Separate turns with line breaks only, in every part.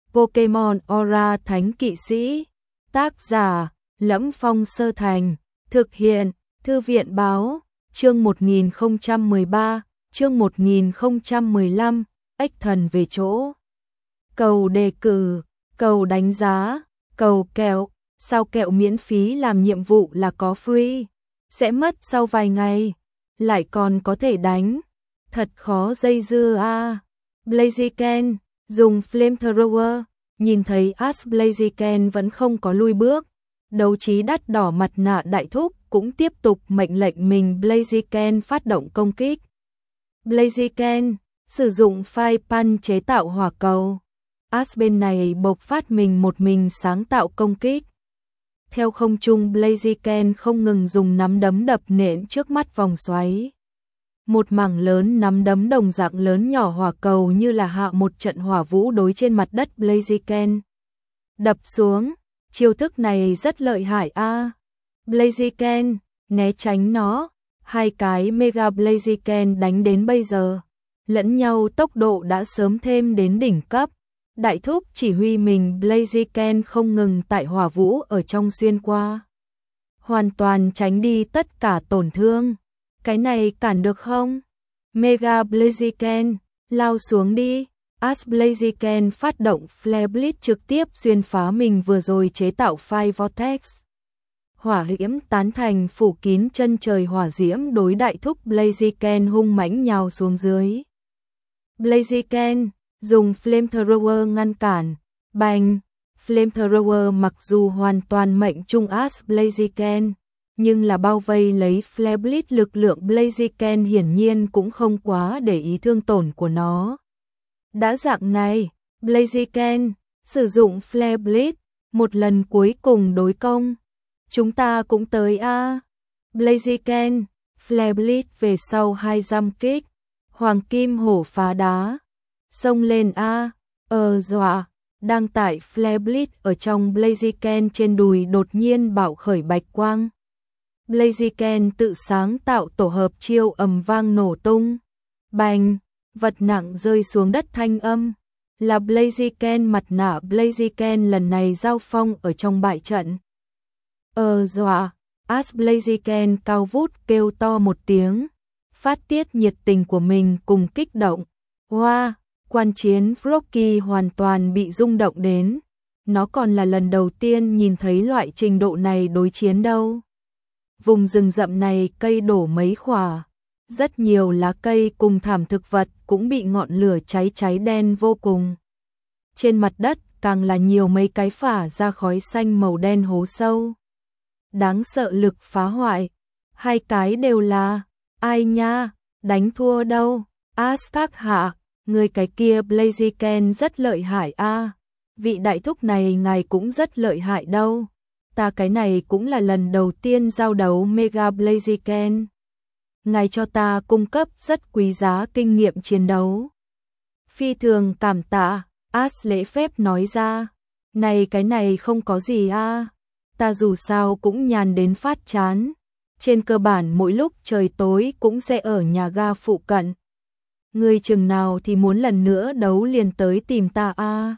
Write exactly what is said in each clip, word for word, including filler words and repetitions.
Pokemon Aura Thánh Kỵ Sĩ. Tác giả: Lẫm Phong Sơ Thành. Thực hiện: Thư viện báo. Chương một nghìn không trăm mười ba, chương một nghìn không trăm mười lăm, ếch thần về chỗ. Cầu đề cử, cầu đánh giá, cầu kẹo. Sao kẹo miễn phí làm nhiệm vụ là có free, sẽ mất sau vài ngày, lại còn có thể đánh. Thật khó dây dưa a. À. Blaziken dùng Flamethrower, nhìn thấy Ash Blaziken vẫn không có lui bước. Đấu trí đắt đỏ mặt nạ đại thúc cũng tiếp tục mệnh lệnh mình Blaziken phát động công kích. Blaziken sử dụng Fire Punch chế tạo hỏa cầu. Ash bên này bộc phát mình một mình sáng tạo công kích. Theo không trung, Blaziken không ngừng dùng nắm đấm đập nện trước mắt vòng xoáy. Một mảng lớn nắm đấm đồng dạng lớn nhỏ hỏa cầu như là hạ một trận hỏa vũ đối trên mặt đất Blaziken. Đập xuống, chiêu thức này rất lợi hại a. À. Blaziken né tránh nó, hai cái Mega Blaziken đánh đến bây giờ, lẫn nhau tốc độ đã sớm thêm đến đỉnh cấp. Đại thúc chỉ huy mình Blaziken không ngừng tại hỏa vũ ở trong xuyên qua, hoàn toàn tránh đi tất cả tổn thương. Cái này cản được không? Mega Blaziken lao xuống đi. Ash Blaziken phát động Flare Blitz trực tiếp xuyên phá mình vừa rồi chế tạo Fire Vortex. Hỏa diễm tán thành phủ kín chân trời, hỏa diễm đối đại thúc Blaziken hung mãnh nhào xuống dưới. Blaziken dùng Flamethrower ngăn cản. Bành! Flamethrower mặc dù hoàn toàn mệnh trung Ash Blaziken, nhưng là bao vây lấy Flare Blitz, lực lượng Blaziken hiển nhiên cũng không quá để ý thương tổn của nó. Đã dạng này, Blaziken sử dụng Flare Blitz, một lần cuối cùng đối công. Chúng ta cũng tới a. À. Blaziken, Flare Blitz về sau hai giam kích, hoàng kim hổ phá đá, xông lên a. À. Ờ dọa, đang tại Flare Blitz ở trong Blaziken trên đùi đột nhiên bạo khởi bạch quang. Blaziken tự sáng tạo tổ hợp chiêu ầm vang nổ tung. Bành! Vật nặng rơi xuống đất thanh âm. Là Blaziken, mặt nạ Blaziken lần này giao phong ở trong bại trận. Ờ dọa! Ash Blaziken cao vút kêu to một tiếng, phát tiết nhiệt tình của mình cùng kích động. Wow! Quan chiến Rocky hoàn toàn bị rung động đến. Nó còn là lần đầu tiên nhìn thấy loại trình độ này đối chiến đâu. Vùng rừng rậm này cây đổ mấy khỏa, rất nhiều lá cây cùng thảm thực vật cũng bị ngọn lửa cháy cháy đen vô cùng. Trên mặt đất càng là nhiều mấy cái phả ra khói xanh màu đen hố sâu. Đáng sợ lực phá hoại, hai cái đều là, ai nha, đánh thua đâu. Ash các hạ, người cái kia Blaziken rất lợi hại a. À. Vị đại thúc này ngài cũng rất lợi hại đâu. Ta cái này cũng là lần đầu tiên giao đấu Mega Blaziken. Ngài cho ta cung cấp rất quý giá kinh nghiệm chiến đấu. Phi thường cảm tạ, Ash lễ phép nói ra. Này cái này không có gì a. À. Ta dù sao cũng nhàn đến phát chán. Trên cơ bản mỗi lúc trời tối cũng sẽ ở nhà ga phụ cận. Người chừng nào thì muốn lần nữa đấu liền tới tìm ta a. À.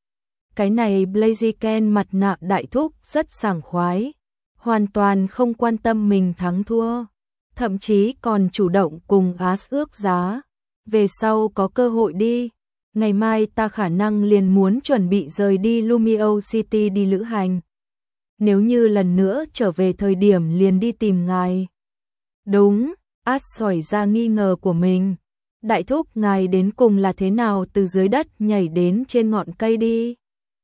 Cái này Blaziken mặt nạ đại thúc rất sảng khoái, hoàn toàn không quan tâm mình thắng thua, thậm chí còn chủ động cùng Ash ước giá. Về sau có cơ hội đi, ngày mai ta khả năng liền muốn chuẩn bị rời đi Lumio City đi lữ hành. Nếu như lần nữa trở về thời điểm liền đi tìm ngài. Đúng, Ash sỏi ra nghi ngờ của mình. Đại thúc ngài đến cùng là thế nào từ dưới đất nhảy đến trên ngọn cây đi?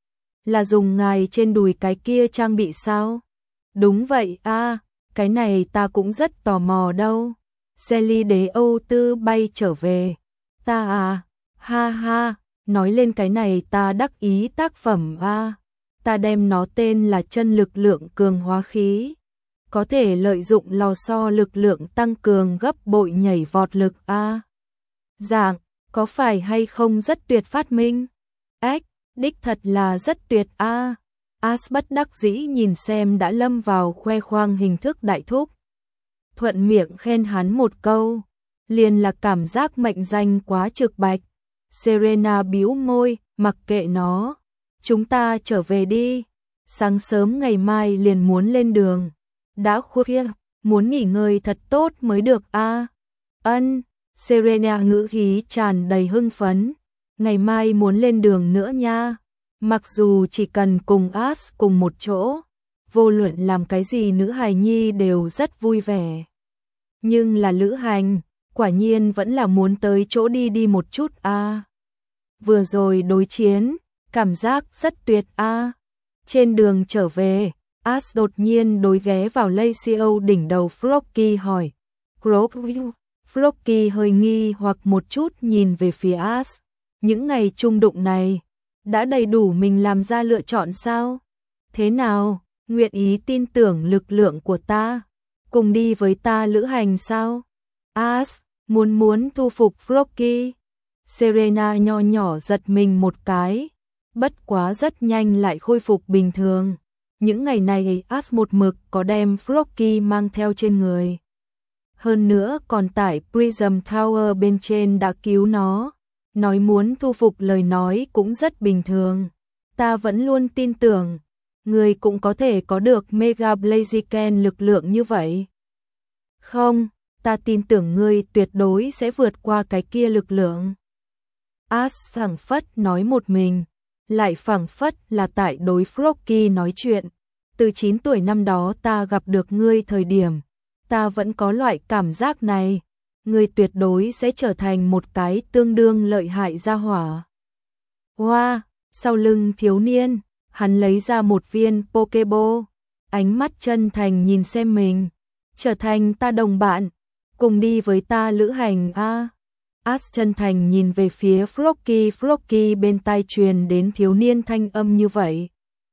Là dùng ngài trên đùi cái kia trang bị sao? Đúng vậy a, à, cái này ta cũng rất tò mò đâu. Sally đế Âu Tư bay trở về. Ta à, ha ha, nói lên cái này ta đắc ý tác phẩm a. À. Ta đem nó tên là chân lực lượng cường hóa khí. Có thể lợi dụng lò xo lực lượng tăng cường gấp bội nhảy vọt lực a. À. Dạng, có phải hay không rất tuyệt phát minh? Ếch, đích thật là rất tuyệt a. À. Ash bất đắc dĩ nhìn xem đã lâm vào khoe khoang hình thức đại thúc. Thuận miệng khen hắn một câu, liền là cảm giác mệnh danh quá trực bạch. Serena bĩu môi, mặc kệ nó, chúng ta trở về đi. Sáng sớm ngày mai liền muốn lên đường. Đã khuya, muốn nghỉ ngơi thật tốt mới được a. À? Ân, Serena ngữ khí tràn đầy hưng phấn. Ngày mai muốn lên đường nữa nha. Mặc dù chỉ cần cùng As cùng một chỗ, vô luận làm cái gì nữ hài nhi đều rất vui vẻ. Nhưng là lữ hành, quả nhiên vẫn là muốn tới chỗ đi đi một chút a. À. Vừa rồi đối chiến, cảm giác rất tuyệt a. À. Trên đường trở về, As đột nhiên đối ghé vào Lacey đỉnh đầu Frocky hỏi. Frocky hơi nghi hoặc một chút nhìn về phía As. Những ngày chung đụng này, đã đầy đủ mình làm ra lựa chọn sao? Thế nào, nguyện ý tin tưởng lực lượng của ta? Cùng đi với ta lữ hành sao? As, muốn muốn thu phục Frocky. Serena nho nhỏ giật mình một cái. Bất quá rất nhanh lại khôi phục bình thường. Những ngày này As một mực có đem Frocky mang theo trên người. Hơn nữa còn tại Prism Tower bên trên đã cứu nó. Nói muốn thu phục lời nói cũng rất bình thường. Ta vẫn luôn tin tưởng, người cũng có thể có được Mega Blaziken lực lượng như vậy. Không, ta tin tưởng ngươi tuyệt đối sẽ vượt qua cái kia lực lượng. As phảng phất nói một mình, lại phảng phất là tại đối Frocky nói chuyện. Từ chín tuổi năm đó ta gặp được ngươi thời điểm, ta vẫn có loại cảm giác này. Ngươi tuyệt đối sẽ trở thành một cái tương đương lợi hại gia hỏa. Hoa, wow, sau lưng thiếu niên, hắn lấy ra một viên Pokeball, ánh mắt chân thành nhìn xem mình, trở thành ta đồng bạn, cùng đi với ta lữ hành a. À. As chân thành nhìn về phía Frocky, Frocky bên tai truyền đến thiếu niên thanh âm như vậy.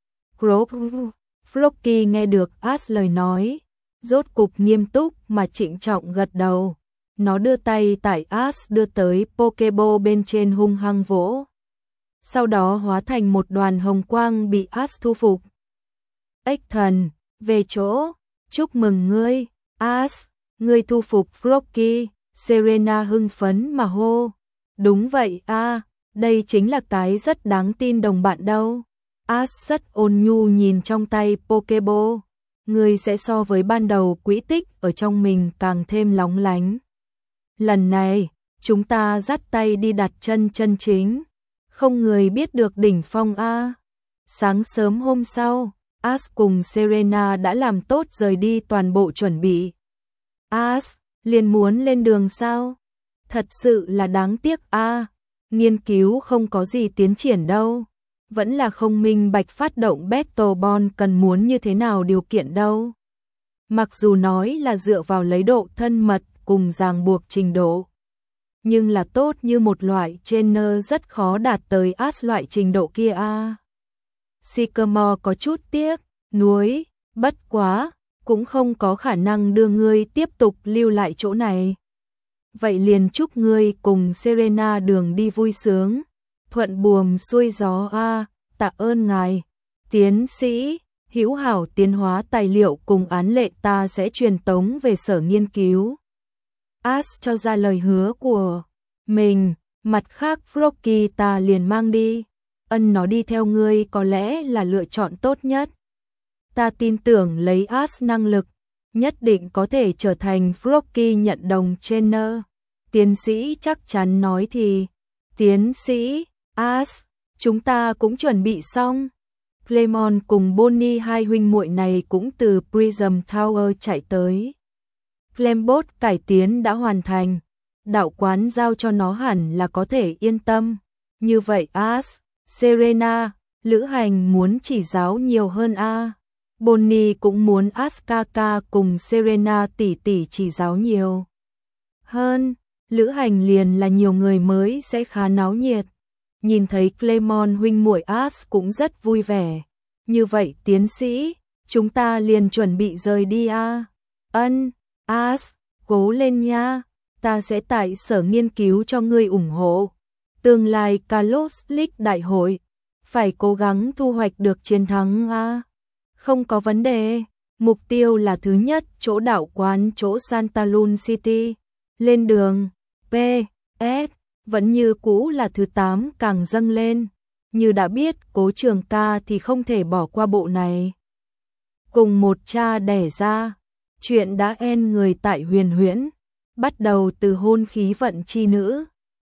Frocky nghe được As lời nói, rốt cục nghiêm túc mà trịnh trọng gật đầu. Nó đưa tay tại As đưa tới Pokeball bên trên hung hăng vỗ. Sau đó hóa thành một đoàn hồng quang bị As thu phục. Ếch thần, về chỗ, chúc mừng ngươi, As, ngươi thu phục Frocky. Serena hưng phấn mà hô. Đúng vậy a, à, đây chính là cái rất đáng tin đồng bạn đâu. As rất ôn nhu nhìn trong tay Pokeball. Ngươi sẽ so với ban đầu quỹ tích ở trong mình càng thêm lóng lánh. Lần này, chúng ta dắt tay đi đặt chân chân chính. Không người biết được đỉnh phong a. Sáng sớm hôm sau, As cùng Serena đã làm tốt rời đi toàn bộ chuẩn bị. As, liền muốn lên đường sao? Thật sự là đáng tiếc a. À, nghiên cứu không có gì tiến triển đâu. Vẫn là không minh bạch phát động Battle Bond cần muốn như thế nào điều kiện đâu. Mặc dù nói là dựa vào lấy độ thân mật cùng ràng buộc trình độ, nhưng là tốt như một loại trainer rất khó đạt tới As loại trình độ kia a. À. Sycamore có chút tiếc, nuối, bất quá, cũng không có khả năng đưa ngươi tiếp tục lưu lại chỗ này. Vậy liền chúc ngươi cùng Serena đường đi vui sướng, thuận buồm xuôi gió a, à, tạ ơn ngài. Tiến sĩ, hữu hảo tiến hóa tài liệu cùng án lệ ta sẽ truyền tống về sở nghiên cứu. As cho ra lời hứa của mình, mặt khác Frocky ta liền mang đi. Ân nó đi theo ngươi có lẽ là lựa chọn tốt nhất. Ta tin tưởng lấy As năng lực, nhất định có thể trở thành Frocky nhận đồng trainer. Tiến sĩ chắc chắn nói thì. Tiến sĩ, As, chúng ta cũng chuẩn bị xong. Clemon cùng Bonnie hai huynh muội này cũng từ Prism Tower chạy tới. Clembot cải tiến đã hoàn thành. Đạo quán giao cho nó hẳn là có thể yên tâm. Như vậy As, Serena, lữ hành muốn chỉ giáo nhiều hơn a. Bonnie cũng muốn Askaka cùng Serena tỷ tỷ chỉ giáo nhiều hơn. Lữ hành liền là nhiều người mới sẽ khá náo nhiệt. Nhìn thấy Clemon huynh muội As cũng rất vui vẻ. Như vậy tiến sĩ, chúng ta liền chuẩn bị rời đi a. À. Ân, As, cố lên nha. Ta sẽ tại sở nghiên cứu cho ngươi ủng hộ. Tương lai Kalos League đại hội, phải cố gắng thu hoạch được chiến thắng a. À. Không có vấn đề, mục tiêu là thứ nhất chỗ đạo quán chỗ Santa Luna City. Lên đường, P S vẫn như cũ là thứ tám càng dâng lên. như đã biết Cố Trường ca thì không thể bỏ qua bộ này. Cùng một cha đẻ ra, chuyện đã en người tại Huyền Huyễn, bắt đầu từ hôn khí vận chi nữ,